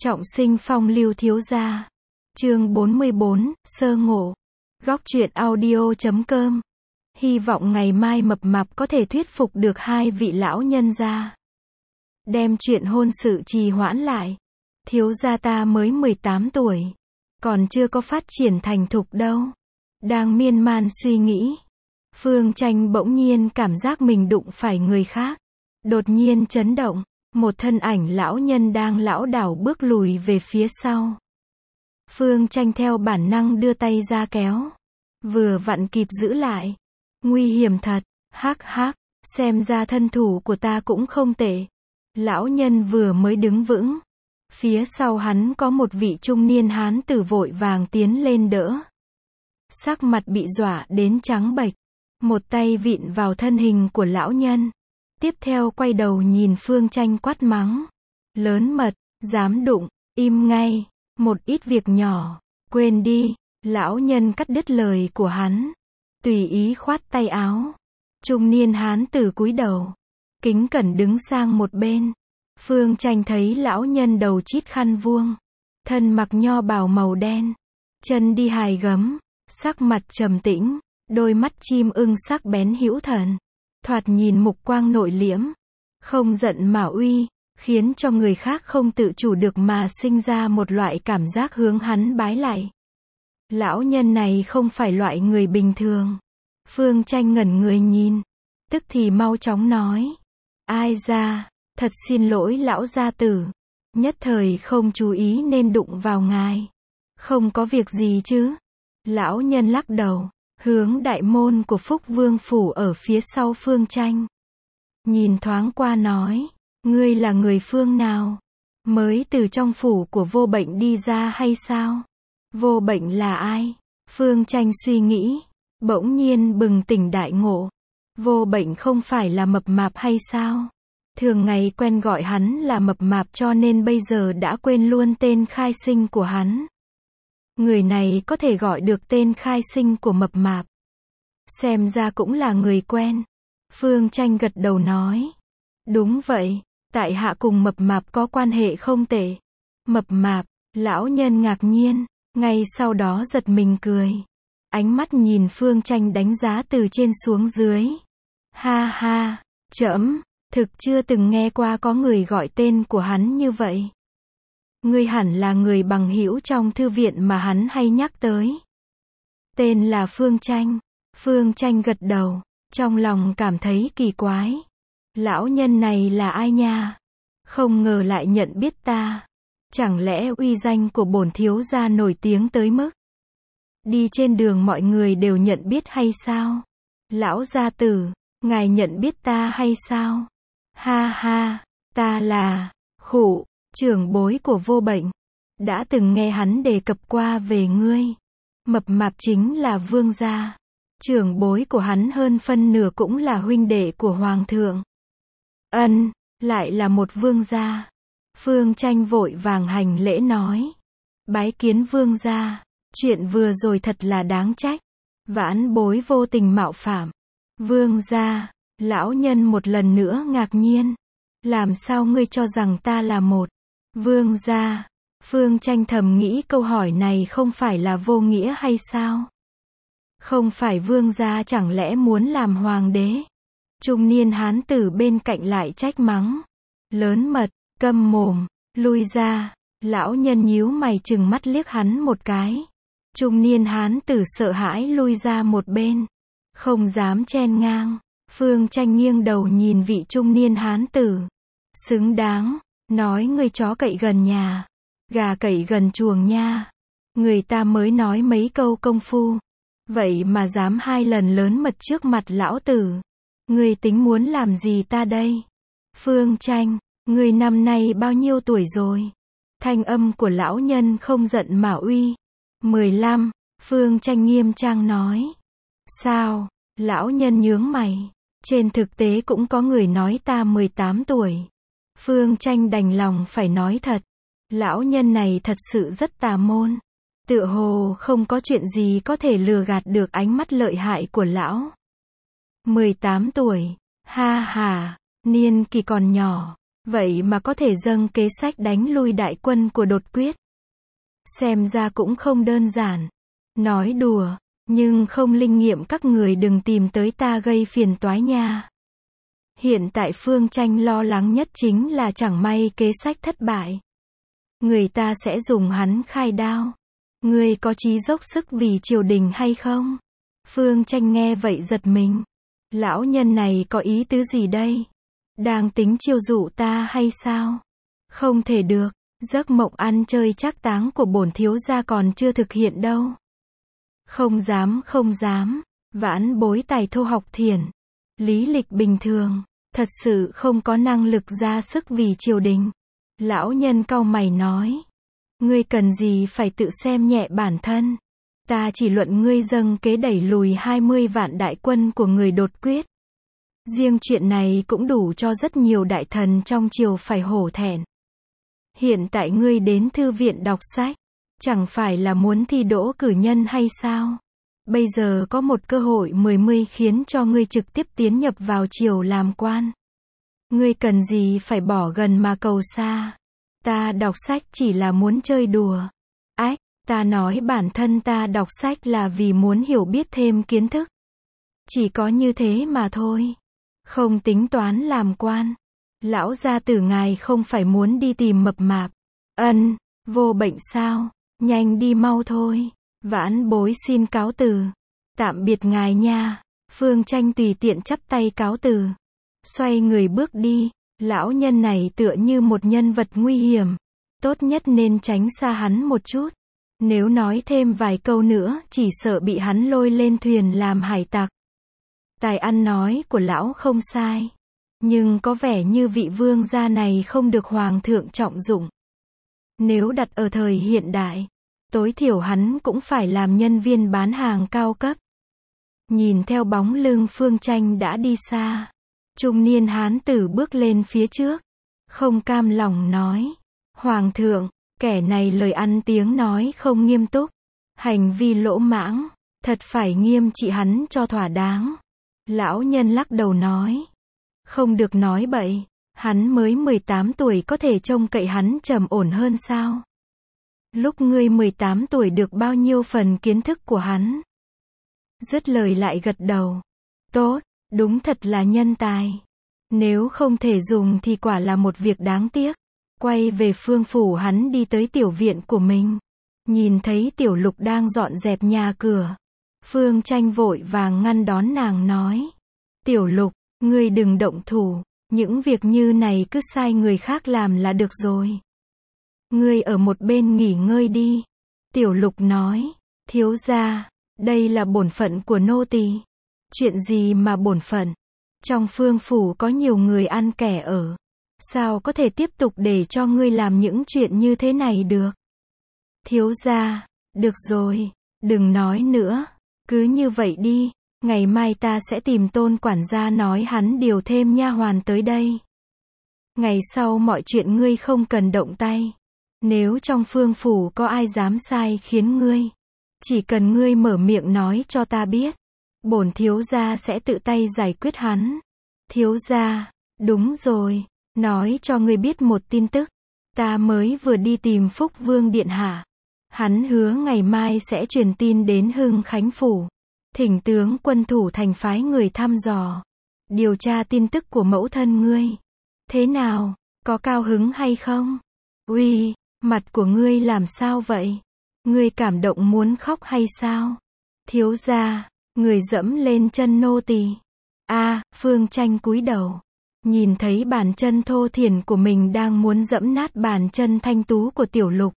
Trọng sinh phong lưu thiếu gia. Chương 44, sơ ngộ. Góc truyện audio.com. Hy vọng ngày mai mập mạp có thể thuyết phục được hai vị lão nhân gia. Đem chuyện hôn sự trì hoãn lại. Thiếu gia ta mới 18 tuổi. Còn chưa có phát triển thành thục đâu. Đang miên man suy nghĩ. Phương Tranh bỗng nhiên cảm giác mình đụng phải người khác. Đột nhiên chấn động. Một thân ảnh lão nhân đang lảo đảo bước lùi về phía sau. Phương Tranh theo bản năng đưa tay ra kéo. Vừa vặn kịp giữ lại. Nguy hiểm thật, hắc hắc, xem ra thân thủ của ta cũng không tệ. Lão nhân vừa mới đứng vững. Phía sau hắn có một vị trung niên hán tử vội vàng tiến lên đỡ. Sắc mặt bị dọa đến trắng bệch. Một tay vịn vào thân hình của lão nhân. Tiếp theo quay đầu nhìn Phương Tranh quát mắng. Lớn mật, dám đụng, im ngay, một ít việc nhỏ, quên đi. Lão nhân cắt đứt lời của hắn. Tùy ý khoát tay áo. Trung niên hán tử cúi đầu. Kính cẩn đứng sang một bên. Phương Tranh thấy lão nhân đầu chít khăn vuông. Thân mặc nho bào màu đen. Chân đi hài gấm. Sắc mặt trầm tĩnh. Đôi mắt chim ưng sắc bén hữu thần. Thoạt nhìn mục quang nội liễm. Không giận mà uy. Khiến cho người khác không tự chủ được mà sinh ra một loại cảm giác hướng hắn bái lạy. Lão nhân này không phải loại người bình thường. Phương Tranh ngẩn người nhìn. Tức thì mau chóng nói. Ai ra, thật xin lỗi lão gia tử. Nhất thời không chú ý nên đụng vào ngài. Không có việc gì chứ. Lão nhân lắc đầu. Hướng đại môn của Phúc Vương phủ ở phía sau Phương Tranh. Nhìn thoáng qua nói. Ngươi là người phương nào? Mới từ trong phủ của Vô Bệnh đi ra hay sao? Vô Bệnh là ai? Phương Tranh suy nghĩ. Bỗng nhiên bừng tỉnh đại ngộ. Vô Bệnh không phải là mập mạp hay sao? Thường ngày quen gọi hắn là mập mạp cho nên bây giờ đã quên luôn tên khai sinh của hắn. Người này có thể gọi được tên khai sinh của mập mạp. Xem ra cũng là người quen. Phương Tranh gật đầu nói. Đúng vậy, tại hạ cùng mập mạp có quan hệ không tệ. Mập mạp, lão nhân ngạc nhiên, ngay sau đó giật mình cười. Ánh mắt nhìn Phương Tranh đánh giá từ trên xuống dưới. Ha ha, trẫm, thực chưa từng nghe qua có người gọi tên của hắn như vậy. Ngươi hẳn là người bằng hữu trong thư viện mà hắn hay nhắc tới. Tên là Phương Tranh. Phương Tranh gật đầu, trong lòng cảm thấy kỳ quái. Lão nhân này là ai nha? Không ngờ lại nhận biết ta. Chẳng lẽ uy danh của bổn thiếu gia nổi tiếng tới mức đi trên đường mọi người đều nhận biết hay sao? Lão gia tử, ngài nhận biết ta hay sao? Ha ha, ta là Khụ, trưởng bối của Vô Bệnh. Đã từng nghe hắn đề cập qua về ngươi. Mập mạp chính là vương gia. Trưởng bối của hắn hơn phân nửa cũng là huynh đệ của hoàng thượng. Ân, lại là một vương gia. Phương Tranh vội vàng hành lễ nói. Bái kiến vương gia. Chuyện vừa rồi thật là đáng trách. Vãn bối vô tình mạo phạm. Vương gia, lão nhân một lần nữa ngạc nhiên. Làm sao ngươi cho rằng ta là một vương gia? Phương Tranh thầm nghĩ câu hỏi này không phải là vô nghĩa hay sao? Không phải vương gia chẳng lẽ muốn làm hoàng đế? Trung niên hán tử bên cạnh lại trách mắng. Lớn mật, câm mồm, lui ra. Lão nhân nhíu mày trừng mắt liếc hắn một cái. Trung niên hán tử sợ hãi lui ra một bên. Không dám chen ngang. Phương Tranh nghiêng đầu nhìn vị trung niên hán tử. Xứng đáng, nói ngươi chó cậy gần nhà. Gà cậy gần chuồng nha. Người ta mới nói mấy câu công phu. Vậy mà dám hai lần lớn mật trước mặt lão tử. Ngươi tính muốn làm gì ta đây? Phương Tranh, ngươi năm nay bao nhiêu tuổi rồi? Thanh âm của lão nhân không giận mà uy. 15, Phương Tranh nghiêm trang nói. Sao? Lão nhân nhướng mày. Trên thực tế cũng có người nói ta 18 tuổi. Phương Tranh đành lòng phải nói thật. Lão nhân này thật sự rất tà môn. Tựa hồ không có chuyện gì có thể lừa gạt được ánh mắt lợi hại của lão. 18 tuổi. Ha ha, niên kỳ còn nhỏ. Vậy mà có thể dâng kế sách đánh lui đại quân của Đột Quyết. Xem ra cũng không đơn giản. Nói đùa, nhưng không linh nghiệm các người đừng tìm tới ta gây phiền toái nha. Hiện tại Phương Tranh lo lắng nhất chính là chẳng may kế sách thất bại. Người ta sẽ dùng hắn khai đao. Ngươi có chí dốc sức vì triều đình hay không? Phương Tranh nghe vậy giật mình. Lão nhân này có ý tứ gì đây? Đang tính chiêu dụ ta hay sao? Không thể được, giấc mộng ăn chơi trác táng của bổn thiếu gia còn chưa thực hiện đâu. Không dám, vãn bối tài thô học thiển, lý lịch bình thường, thật sự không có năng lực ra sức vì triều đình. Lão nhân cau mày nói, ngươi cần gì phải tự xem nhẹ bản thân. Ta chỉ luận ngươi dâng kế đẩy lùi 20 vạn đại quân của người Đột Quyết. Riêng chuyện này cũng đủ cho rất nhiều đại thần trong triều phải hổ thẹn. Hiện tại ngươi đến thư viện đọc sách, chẳng phải là muốn thi đỗ cử nhân hay sao? Bây giờ có một cơ hội 10 khiến cho ngươi trực tiếp tiến nhập vào triều làm quan. Ngươi cần gì phải bỏ gần mà cầu xa? Ta đọc sách chỉ là muốn chơi đùa. Ách, ta nói bản thân ta đọc sách là vì muốn hiểu biết thêm kiến thức. Chỉ có như thế mà thôi. Không tính toán làm quan. Lão gia tử ngài không phải muốn đi tìm mập mạp. Ân, vô bệnh sao? Nhanh đi mau thôi. Vãn bối xin cáo từ. Tạm biệt ngài nha. Phương Tranh tùy tiện chắp tay cáo từ. Xoay người bước đi. Lão nhân này tựa như một nhân vật nguy hiểm. Tốt nhất nên tránh xa hắn một chút. Nếu nói thêm vài câu nữa, chỉ sợ bị hắn lôi lên thuyền làm hải tặc. Tài ăn nói của lão không sai. Nhưng có vẻ như vị vương gia này không được hoàng thượng trọng dụng. Nếu đặt ở thời hiện đại, tối thiểu hắn cũng phải làm nhân viên bán hàng cao cấp. Nhìn theo bóng lưng Phương Tranh đã đi xa, trung niên hán tử bước lên phía trước, không cam lòng nói, Hoàng thượng, kẻ này lời ăn tiếng nói không nghiêm túc, hành vi lỗ mãng, thật phải nghiêm trị hắn cho thỏa đáng. Lão nhân lắc đầu nói, không được nói bậy, hắn mới 18 tuổi có thể trông cậy hắn trầm ổn hơn sao? Lúc ngươi 18 tuổi được bao nhiêu phần kiến thức của hắn? Dứt lời lại gật đầu. Tốt, đúng thật là nhân tài. Nếu không thể dùng thì quả là một việc đáng tiếc. Quay về Phương phủ hắn đi tới tiểu viện của mình. Nhìn thấy Tiểu Lục đang dọn dẹp nhà cửa. Phương Tranh vội vàng ngăn đón nàng nói. Tiểu Lục, ngươi đừng động thủ. Những việc như này cứ sai người khác làm là được rồi. Ngươi ở một bên nghỉ ngơi đi. Tiểu Lục nói. Thiếu gia, đây là bổn phận của nô tỳ. Chuyện gì mà bổn phận? Trong Phương phủ có nhiều người ăn kẻ ở. Sao có thể tiếp tục để cho ngươi làm những chuyện như thế này được? Thiếu gia, được rồi, đừng nói nữa. Cứ như vậy đi, ngày mai ta sẽ tìm Tôn quản gia nói hắn điều thêm nha hoàn tới đây. Ngày sau mọi chuyện ngươi không cần động tay. Nếu trong Phương phủ có ai dám sai khiến ngươi, chỉ cần ngươi mở miệng nói cho ta biết, bổn thiếu gia sẽ tự tay giải quyết hắn. Thiếu gia, đúng rồi, nói cho ngươi biết một tin tức. Ta mới vừa đi tìm Phúc Vương điện hạ. Hắn hứa ngày mai sẽ truyền tin đến Hưng Khánh phủ, thỉnh tướng quân thủ thành phái người thăm dò, điều tra tin tức của mẫu thân ngươi. Thế nào, có cao hứng hay không? Uy, mặt của ngươi làm sao vậy? Ngươi cảm động muốn khóc hay sao? Thiếu gia, người dẫm lên chân nô tỳ. Phương Tranh cúi đầu, nhìn thấy bàn chân thô thiển của mình đang muốn dẫm nát bàn chân thanh tú của Tiểu Lục.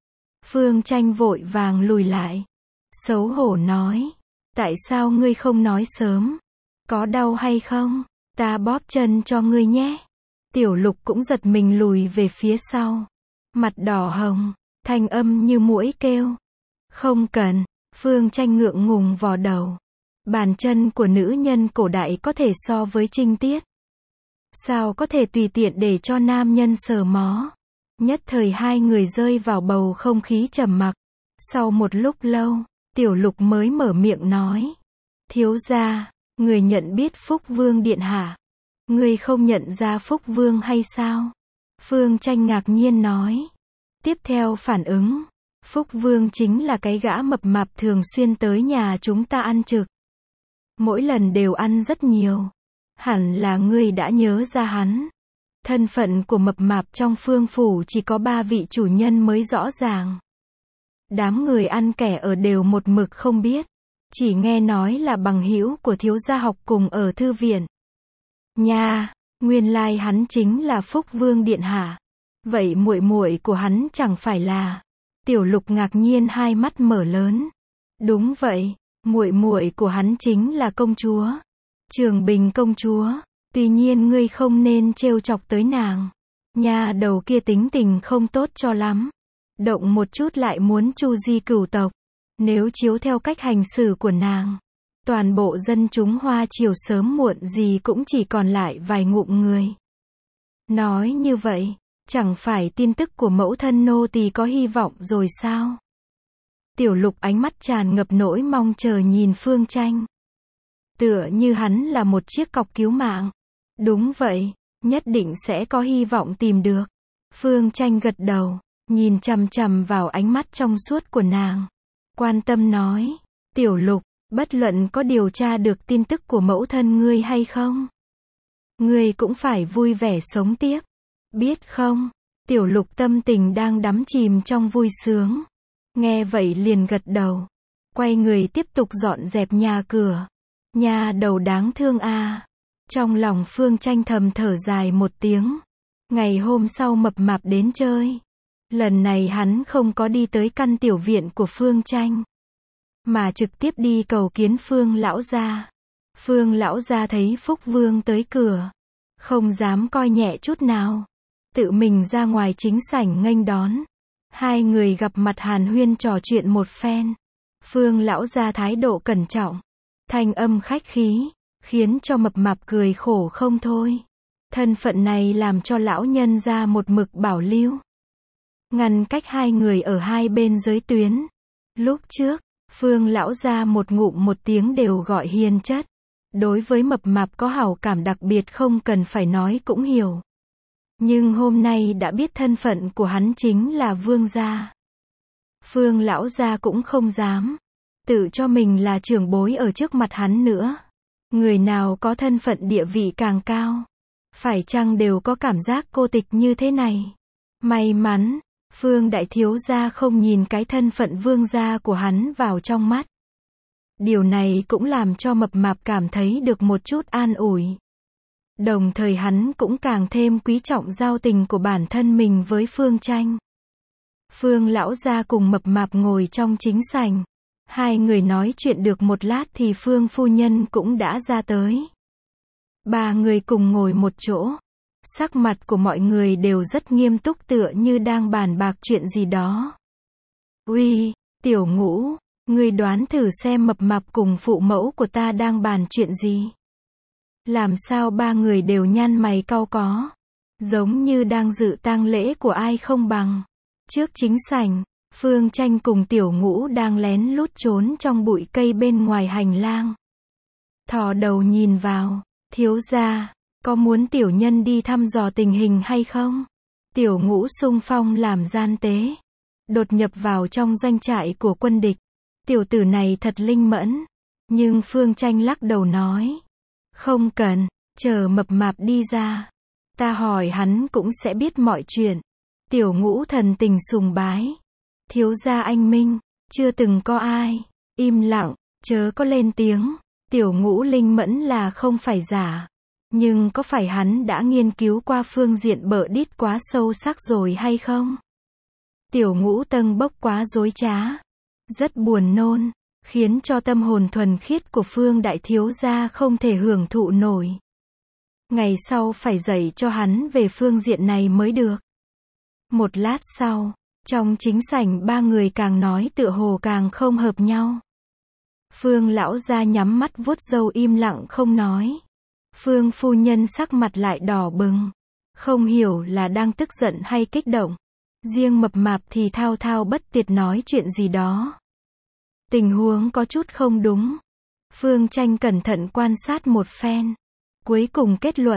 Phương Tranh vội vàng lùi lại, xấu hổ nói, tại sao ngươi không nói sớm? Có đau hay không? Ta bóp chân cho ngươi nhé. Tiểu Lục cũng giật mình lùi về phía sau, mặt đỏ hồng, thanh âm như muỗi kêu. Không cần. Phương Tranh ngượng ngùng vò đầu. Bàn chân của nữ nhân cổ đại có thể so với trinh tiết. Sao có thể tùy tiện để cho nam nhân sờ mó? Nhất thời hai người rơi vào bầu không khí trầm mặc. Sau một lúc lâu, Tiểu Lục mới mở miệng nói. Thiếu gia, người nhận biết Phúc Vương điện hạ. Ngươi không nhận ra Phúc Vương hay sao? Phương Tranh ngạc nhiên nói. Tiếp theo phản ứng, Phúc Vương chính là cái gã mập mạp thường xuyên tới nhà chúng ta ăn trực. Mỗi lần đều ăn rất nhiều. Hẳn là ngươi đã nhớ ra hắn. Thân phận của mập mạp trong Phương phủ chỉ có 3 vị chủ nhân mới rõ ràng. Đám người ăn kẻ ở đều một mực không biết. Chỉ nghe nói là bằng hữu của thiếu gia học cùng ở thư viện. Nha, nguyên lai hắn chính là Phúc Vương điện hạ. Vậy muội muội của hắn chẳng phải là? Tiểu Lục ngạc nhiên hai mắt mở lớn. Đúng vậy, muội muội của hắn chính là công chúa. Trường Bình công chúa. Tuy nhiên ngươi không nên trêu chọc tới nàng. Nha đầu kia tính tình không tốt cho lắm. Động một chút lại muốn chu di cửu tộc. Nếu chiếu theo cách hành xử của nàng, toàn bộ dân chúng Hoa Triều sớm muộn gì cũng chỉ còn lại vài ngụm người. Nói như vậy, chẳng phải tin tức của mẫu thân nô tỳ có hy vọng rồi sao? Tiểu Lục ánh mắt tràn ngập nỗi mong chờ nhìn Phương Tranh. Tựa như hắn là một chiếc cọc cứu mạng. Đúng vậy, nhất định sẽ có hy vọng tìm được. Phương Tranh gật đầu, nhìn chằm chằm vào ánh mắt trong suốt của nàng. Quan tâm nói, Tiểu Lục, bất luận có điều tra được tin tức của mẫu thân ngươi hay không, ngươi cũng phải vui vẻ sống tiếp. Biết không? Tiểu Lục tâm tình đang đắm chìm trong vui sướng. Nghe vậy liền gật đầu. Quay người tiếp tục dọn dẹp nhà cửa. Nhà đầu đáng thương a. Trong lòng Phương Tranh thầm thở dài một tiếng. Ngày hôm sau mập mạp đến chơi. Lần này hắn không có đi tới căn tiểu viện của Phương Tranh, mà trực tiếp đi cầu kiến Phương lão gia. Phương lão gia thấy Phúc Vương tới cửa, không dám coi nhẹ chút nào. Tự mình ra ngoài chính sảnh nghênh đón. Hai người gặp mặt hàn huyên trò chuyện một phen. Phương lão gia thái độ cẩn trọng, thanh âm khách khí, khiến cho mập mạp cười khổ không thôi. Thân phận này làm cho lão nhân gia một mực bảo lưu, ngăn cách hai người ở hai bên giới tuyến. Lúc trước, Phương lão gia một ngụm một tiếng đều gọi hiền chất. Đối với mập mạp có hảo cảm đặc biệt không cần phải nói cũng hiểu. Nhưng hôm nay đã biết thân phận của hắn chính là vương gia. Phương lão gia cũng không dám tự cho mình là trưởng bối ở trước mặt hắn nữa. Người nào có thân phận địa vị càng cao, phải chăng đều có cảm giác cô tịch như thế này. May mắn, Phương đại thiếu gia không nhìn cái thân phận vương gia của hắn vào trong mắt. Điều này cũng làm cho mập mạp cảm thấy được một chút an ủi. Đồng thời hắn cũng càng thêm quý trọng giao tình của bản thân mình với Phương Tranh. Phương lão gia cùng mập mạp ngồi trong chính sảnh. Hai người nói chuyện được một lát thì Phương phu nhân cũng đã ra tới. Ba người cùng ngồi một chỗ. Sắc mặt của mọi người đều rất nghiêm túc tựa như đang bàn bạc chuyện gì đó. Uy, Tiểu Ngũ, ngươi đoán thử xem mập mạp cùng phụ mẫu của ta đang bàn chuyện gì? Làm sao ba người đều nhăn mày cau có, giống như đang dự tang lễ của ai không bằng. Trước chính sảnh, Phương Tranh cùng Tiểu Ngũ đang lén lút trốn trong bụi cây bên ngoài hành lang. Thò đầu nhìn vào, thiếu gia, có muốn tiểu nhân đi thăm dò tình hình hay không? Tiểu Ngũ xung phong làm gian tế, đột nhập vào trong doanh trại của quân địch. Tiểu tử này thật linh mẫn. Nhưng Phương Tranh lắc đầu nói, không cần, chờ mập mạp đi ra, ta hỏi hắn cũng sẽ biết mọi chuyện. Tiểu Ngũ thần tình sùng bái, thiếu gia anh minh, chưa từng có ai. Im lặng, chớ có lên tiếng. Tiểu Ngũ linh mẫn là không phải giả. Nhưng có phải hắn đã nghiên cứu qua phương diện bợ đít quá sâu sắc rồi hay không? Tiểu Ngũ tâng bốc quá dối trá, rất buồn nôn, khiến cho tâm hồn thuần khiết của Phương đại thiếu gia không thể hưởng thụ nổi. Ngày sau phải dạy cho hắn về phương diện này mới được. Một lát sau, trong chính sảnh ba người càng nói tựa hồ càng không hợp nhau. Phương lão gia nhắm mắt vuốt râu im lặng không nói. Phương phu nhân sắc mặt lại đỏ bừng, không hiểu là đang tức giận hay kích động. Riêng mập mạp thì thao thao bất tuyệt nói chuyện gì đó. Tình huống có chút không đúng. Phương Tranh cẩn thận quan sát một phen, cuối cùng kết luận,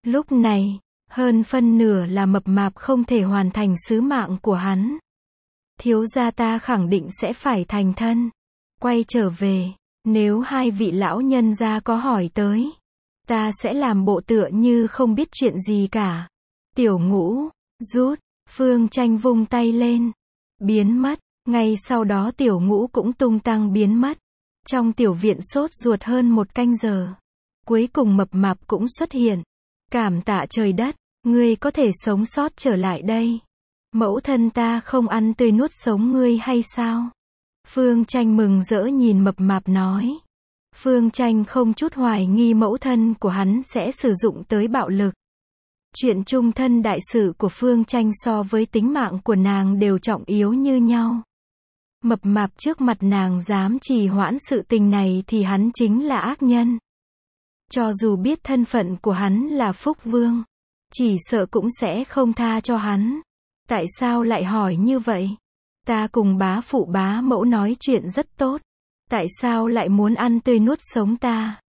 Lúc này, hơn phân nửa là mập mạp không thể hoàn thành sứ mạng của hắn. Thiếu gia ta khẳng định sẽ phải thành thân. Quay trở về, nếu hai vị lão nhân gia có hỏi tới, ta sẽ làm bộ tựa như không biết chuyện gì cả. Tiểu Ngũ, rút, Phương Tranh vung tay lên, biến mất. Ngay sau đó Tiểu Ngũ cũng tung tăng biến mất. Trong tiểu viện sốt ruột hơn 1 canh giờ. Cuối cùng mập mạp cũng xuất hiện. Cảm tạ trời đất, ngươi có thể sống sót trở lại đây. Mẫu thân ta không ăn tươi nuốt sống ngươi hay sao? Phương Tranh mừng rỡ nhìn mập mạp nói. Phương Tranh không chút hoài nghi mẫu thân của hắn sẽ sử dụng tới bạo lực. Chuyện chung thân đại sự của Phương Tranh so với tính mạng của nàng đều trọng yếu như nhau. Mập mạp trước mặt nàng dám trì hoãn sự tình này thì hắn chính là ác nhân. Cho dù biết thân phận của hắn là Phúc Vương, chỉ sợ cũng sẽ không tha cho hắn. Tại sao lại hỏi như vậy? Ta cùng bá phụ bá mẫu nói chuyện rất tốt. Tại sao lại muốn ăn tươi nuốt sống ta?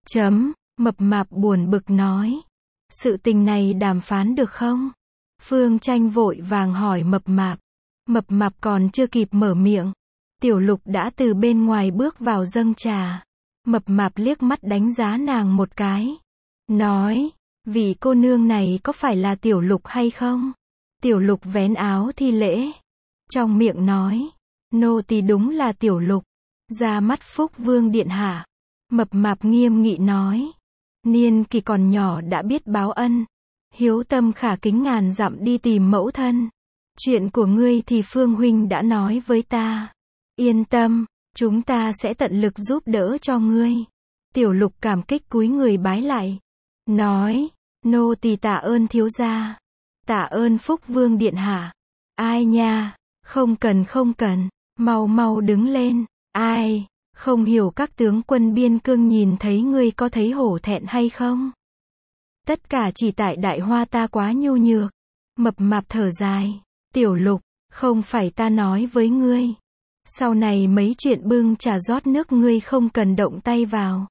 Mập mạp buồn bực nói. Sự tình này đàm phán được không? Phương Tranh vội vàng hỏi mập mạp. Mập mạp còn chưa kịp mở miệng. Tiểu Lục đã từ bên ngoài bước vào dâng trà. Mập mạp liếc mắt đánh giá nàng một cái. Nói, vị cô nương này có phải là Tiểu Lục hay không? Tiểu Lục vén áo thi lễ. Trong miệng nói, nô tỳ đúng là Tiểu Lục. Ra mắt Phúc Vương điện hạ. Mập mạp nghiêm nghị nói. Niên kỳ còn nhỏ đã biết báo ân. Hiếu tâm khả kính ngàn dặm đi tìm mẫu thân. Chuyện của ngươi thì Phương huynh đã nói với ta. Yên tâm, chúng ta sẽ tận lực giúp đỡ cho ngươi. Tiểu Lục cảm kích cúi người bái lại. Nói, nô tỳ tạ ơn thiếu gia. Tạ ơn Phúc Vương điện hạ. Ai nha, không cần, mau mau đứng lên. Ai, không hiểu các tướng quân biên cương nhìn thấy ngươi có thấy hổ thẹn hay không? Tất cả chỉ tại đại hoa ta quá nhu nhược. Mập mạp thở dài. Tiểu Lục, không phải ta nói với ngươi. Sau này mấy chuyện bưng trà rót nước ngươi không cần động tay vào.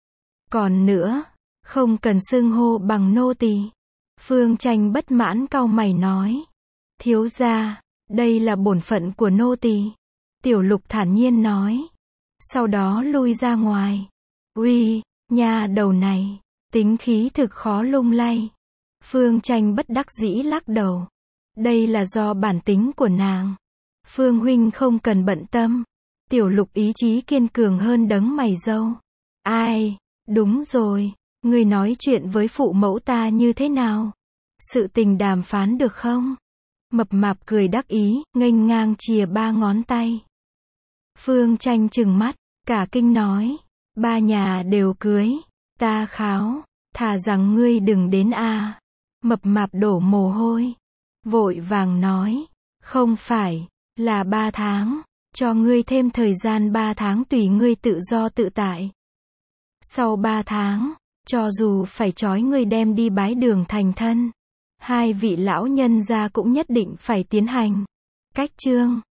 Còn nữa, không cần xưng hô bằng nô tỳ. Phương Tranh bất mãn cau mày nói. Thiếu gia, đây là bổn phận của nô tỳ. Tiểu Lục thản nhiên nói. Sau đó lui ra ngoài. Uy, nha đầu này, tính khí thực khó lung lay. Phương Tranh bất đắc dĩ lắc đầu. Đây là do bản tính của nàng. Phương huynh không cần bận tâm. Tiểu Lục ý chí kiên cường hơn đấng mày râu. Ai, đúng rồi, ngươi nói chuyện với phụ mẫu ta như thế nào? Sự tình đàm phán được không? Mập mạp cười đắc ý, nghênh ngang chìa 3 ngón tay. Phương Tranh trừng mắt, cả kinh nói. 3 nhà đều cưới. Ta kháo, thà rằng ngươi đừng đến a. Mập mạp đổ mồ hôi. Vội vàng nói. Không phải, là 3 tháng. Cho ngươi thêm thời gian 3 tháng tùy ngươi tự do tự tại. Sau 3 tháng, cho dù phải trói ngươi đem đi bái đường thành thân, hai vị lão nhân gia cũng nhất định phải tiến hành. Cách chương